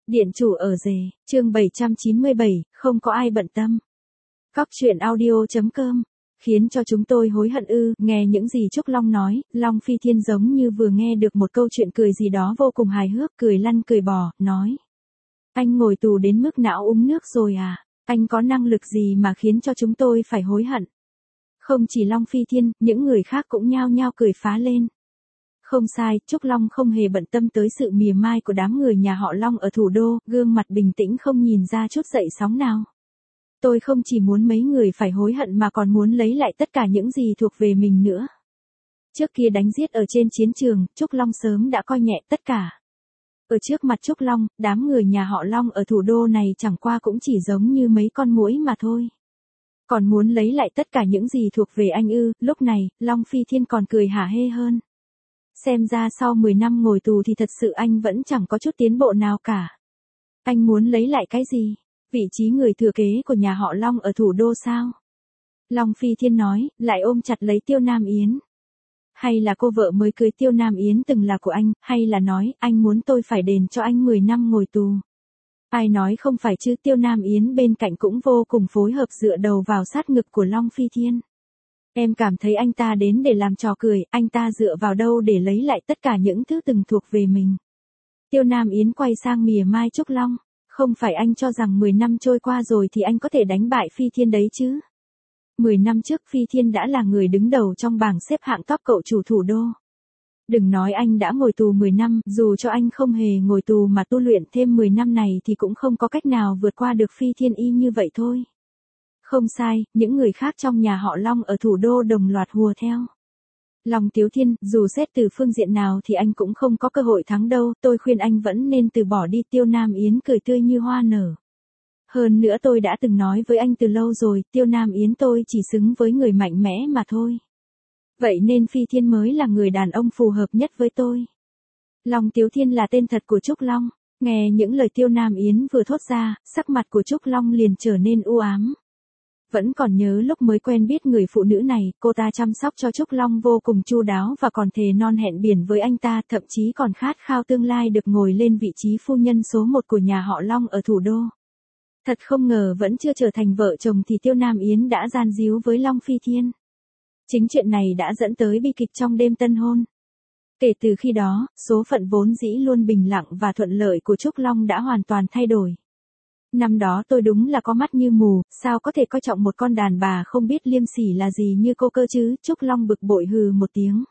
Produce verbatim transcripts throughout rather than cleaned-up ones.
Điện chủ ở rể, chương bảy trăm chín mươi bảy, không có ai bận tâm. Cóc truyện audio chấm com, khiến cho chúng tôi hối hận ư, nghe những gì Trúc Long nói, Long Phi Thiên giống như vừa nghe được một câu chuyện cười gì đó vô cùng hài hước, cười lăn cười bò, nói. Anh ngồi tù đến mức não uống nước rồi à, anh có năng lực gì mà khiến cho chúng tôi phải hối hận. Không chỉ Long Phi Thiên, những người khác cũng nhao nhao cười phá lên. Không sai, Trúc Long không hề bận tâm tới sự mỉa mai của đám người nhà họ Long ở thủ đô, gương mặt bình tĩnh không nhìn ra chút dậy sóng nào. Tôi không chỉ muốn mấy người phải hối hận mà còn muốn lấy lại tất cả những gì thuộc về mình nữa. Trước kia đánh giết ở trên chiến trường, Trúc Long sớm đã coi nhẹ tất cả. Ở trước mặt Trúc Long, đám người nhà họ Long ở thủ đô này chẳng qua cũng chỉ giống như mấy con muỗi mà thôi. Còn muốn lấy lại tất cả những gì thuộc về anh ư, lúc này, Long Phi Thiên còn cười hả hê hơn. Xem ra sau mười năm ngồi tù thì thật sự anh vẫn chẳng có chút tiến bộ nào cả. Anh muốn lấy lại cái gì? Vị trí người thừa kế của nhà họ Long ở thủ đô sao? Long Phi Thiên nói, lại ôm chặt lấy Tiêu Nam Yến. Hay là cô vợ mới cưới Tiêu Nam Yến từng là của anh, hay là nói, anh muốn tôi phải đền cho anh mười năm ngồi tù. Ai nói không phải chứ, Tiêu Nam Yến bên cạnh cũng vô cùng phối hợp dựa đầu vào sát ngực của Long Phi Thiên. Em cảm thấy anh ta đến để làm trò cười, anh ta dựa vào đâu để lấy lại tất cả những thứ từng thuộc về mình. Tiêu Nam Yến quay sang mỉa mai Trúc Long, không phải anh cho rằng mười năm trôi qua rồi thì anh có thể đánh bại Phi Thiên đấy chứ. mười năm trước Phi Thiên đã là người đứng đầu trong bảng xếp hạng top cậu chủ thủ đô. Đừng nói anh đã ngồi tù mười năm, dù cho anh không hề ngồi tù mà tu luyện thêm mười năm này thì cũng không có cách nào vượt qua được Phi Thiên y như vậy thôi. Không sai, những người khác trong nhà họ Long ở thủ đô đồng loạt hùa theo. Long Tiếu Thiên, dù xét từ phương diện nào thì anh cũng không có cơ hội thắng đâu, tôi khuyên anh vẫn nên từ bỏ đi. Tiêu Nam Yến cười tươi như hoa nở. Hơn nữa tôi đã từng nói với anh từ lâu rồi, Tiêu Nam Yến tôi chỉ xứng với người mạnh mẽ mà thôi. Vậy nên Phi Thiên mới là người đàn ông phù hợp nhất với tôi. Long Tiếu Thiên là tên thật của Trúc Long, nghe những lời Tiêu Nam Yến vừa thốt ra, sắc mặt của Trúc Long liền trở nên u ám. Vẫn còn nhớ lúc mới quen biết người phụ nữ này, cô ta chăm sóc cho Trúc Long vô cùng chu đáo và còn thề non hẹn biển với anh ta, thậm chí còn khát khao tương lai được ngồi lên vị trí phu nhân số một của nhà họ Long ở thủ đô. Thật không ngờ vẫn chưa trở thành vợ chồng thì Tiêu Nam Yến đã gian díu với Long Phi Thiên. Chính chuyện này đã dẫn tới bi kịch trong đêm tân hôn. Kể từ khi đó, số phận vốn dĩ luôn bình lặng và thuận lợi của Trúc Long đã hoàn toàn thay đổi. Năm đó tôi đúng là có mắt như mù, sao có thể coi trọng một con đàn bà không biết liêm sỉ là gì như cô cơ chứ. Trúc Long bực bội hừ một tiếng.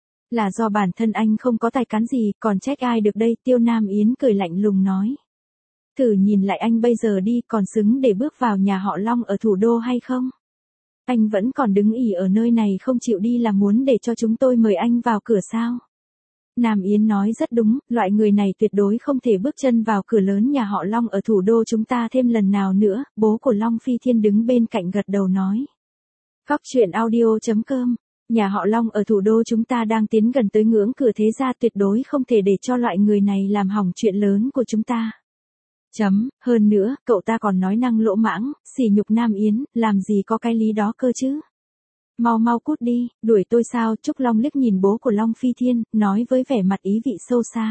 Là do bản thân anh không có tài cán gì, còn trách ai được đây. Tiêu Nam Yến cười lạnh lùng nói. Thử nhìn lại anh bây giờ đi, còn xứng để bước vào nhà họ Long ở thủ đô hay không? Anh vẫn còn đứng ỉ ở nơi này không chịu đi là muốn để cho chúng tôi mời anh vào cửa sao? Nam Yến nói rất đúng, loại người này tuyệt đối không thể bước chân vào cửa lớn nhà họ Long ở thủ đô chúng ta thêm lần nào nữa. Bố của Long Phi Thiên đứng bên cạnh gật đầu nói. Cóc truyện audio chấm com, nhà họ Long ở thủ đô chúng ta đang tiến gần tới ngưỡng cửa thế gia, tuyệt đối không thể để cho loại người này làm hỏng chuyện lớn của chúng ta. Chấm, hơn nữa, cậu ta còn nói năng lỗ mãng, sỉ nhục Nam Yến, làm gì có cái lý đó cơ chứ. Mau mau cút đi, đuổi tôi sao? Trúc Long liếc nhìn bố của Long Phi Thiên, nói với vẻ mặt ý vị sâu xa.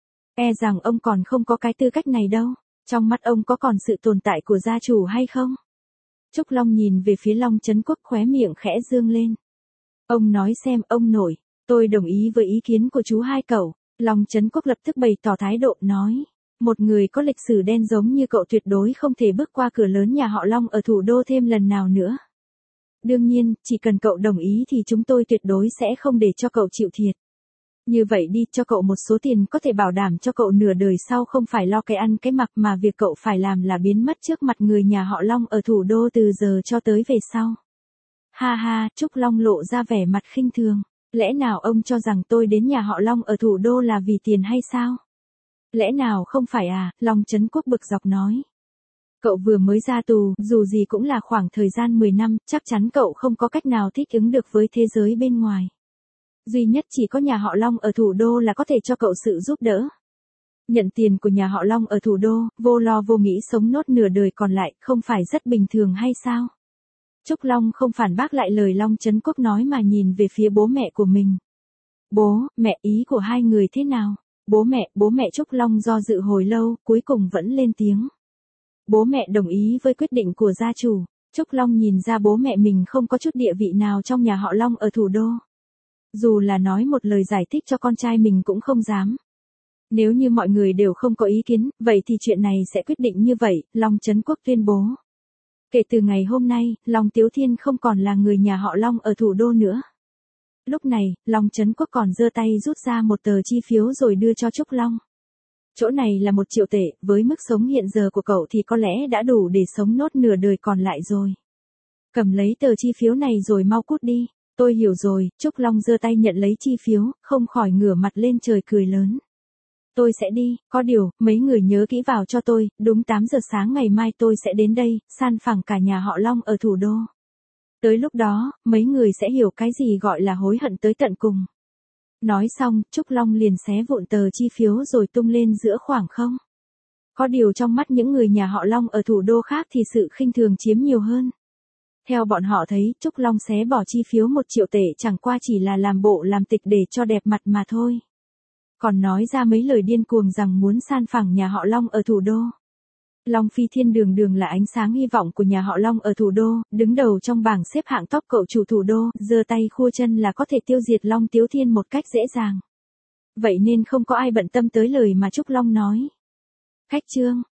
E rằng ông còn không có cái tư cách này đâu, trong mắt ông có còn sự tồn tại của gia chủ hay không? Trúc Long nhìn về phía Long Chấn Quốc khóe miệng khẽ dương lên. Ông nói xem, ông nội, tôi đồng ý với ý kiến của chú hai cậu. Long Chấn Quốc lập tức bày tỏ thái độ, nói. Một người có lịch sử đen giống như cậu tuyệt đối không thể bước qua cửa lớn nhà họ Long ở thủ đô thêm lần nào nữa. Đương nhiên, chỉ cần cậu đồng ý thì chúng tôi tuyệt đối sẽ không để cho cậu chịu thiệt. Như vậy đi, cho cậu một số tiền có thể bảo đảm cho cậu nửa đời sau không phải lo cái ăn cái mặc mà việc cậu phải làm là biến mất trước mặt người nhà họ Long ở thủ đô từ giờ cho tới về sau. Ha ha, Trúc Long lộ ra vẻ mặt khinh thường. Lẽ nào ông cho rằng tôi đến nhà họ Long ở thủ đô là vì tiền hay sao? Lẽ nào không phải à? Long Chấn Quốc bực dọc nói. Cậu vừa mới ra tù, dù gì cũng là khoảng thời gian mười năm, chắc chắn cậu không có cách nào thích ứng được với thế giới bên ngoài. Duy nhất chỉ có nhà họ Long ở thủ đô là có thể cho cậu sự giúp đỡ. Nhận tiền của nhà họ Long ở thủ đô, vô lo vô nghĩ sống nốt nửa đời còn lại, không phải rất bình thường hay sao? Trúc Long không phản bác lại lời Long Chấn Quốc nói mà nhìn về phía bố mẹ của mình. Bố, mẹ, ý của hai người thế nào? Bố mẹ, bố mẹ Trúc Long do dự hồi lâu, cuối cùng vẫn lên tiếng. Bố mẹ đồng ý với quyết định của gia chủ. Trúc Long nhìn ra bố mẹ mình không có chút địa vị nào trong nhà họ Long ở thủ đô. Dù là nói một lời giải thích cho con trai mình cũng không dám. Nếu như mọi người đều không có ý kiến, vậy thì chuyện này sẽ quyết định như vậy, Long Trấn Quốc tuyên bố. Kể từ ngày hôm nay, Long Tiếu Thiên không còn là người nhà họ Long ở thủ đô nữa. Lúc này, Long Trấn Quốc còn giơ tay rút ra một tờ chi phiếu rồi đưa cho Trúc Long. Chỗ này là một triệu tệ, với mức sống hiện giờ của cậu thì có lẽ đã đủ để sống nốt nửa đời còn lại rồi. Cầm lấy tờ chi phiếu này rồi mau cút đi. Tôi hiểu rồi, Trúc Long giơ tay nhận lấy chi phiếu, không khỏi ngửa mặt lên trời cười lớn. Tôi sẽ đi, có điều, mấy người nhớ kỹ vào cho tôi, đúng tám giờ sáng ngày mai tôi sẽ đến đây, san phẳng cả nhà họ Long ở thủ đô. Tới lúc đó, mấy người sẽ hiểu cái gì gọi là hối hận tới tận cùng. Nói xong, Trúc Long liền xé vụn tờ chi phiếu rồi tung lên giữa khoảng không. Có điều trong mắt những người nhà họ Long ở thủ đô khác thì sự khinh thường chiếm nhiều hơn. Theo bọn họ thấy, Trúc Long xé bỏ chi phiếu một triệu tệ chẳng qua chỉ là làm bộ làm tịch để cho đẹp mặt mà thôi. Còn nói ra mấy lời điên cuồng rằng muốn san phẳng nhà họ Long ở thủ đô. Long Phi Thiên đường đường là ánh sáng hy vọng của nhà họ Long ở thủ đô, đứng đầu trong bảng xếp hạng top cậu chủ thủ đô, giơ tay khua chân là có thể tiêu diệt Long Tiếu Thiên một cách dễ dàng. Vậy nên không có ai bận tâm tới lời mà Trúc Long nói. Khách trương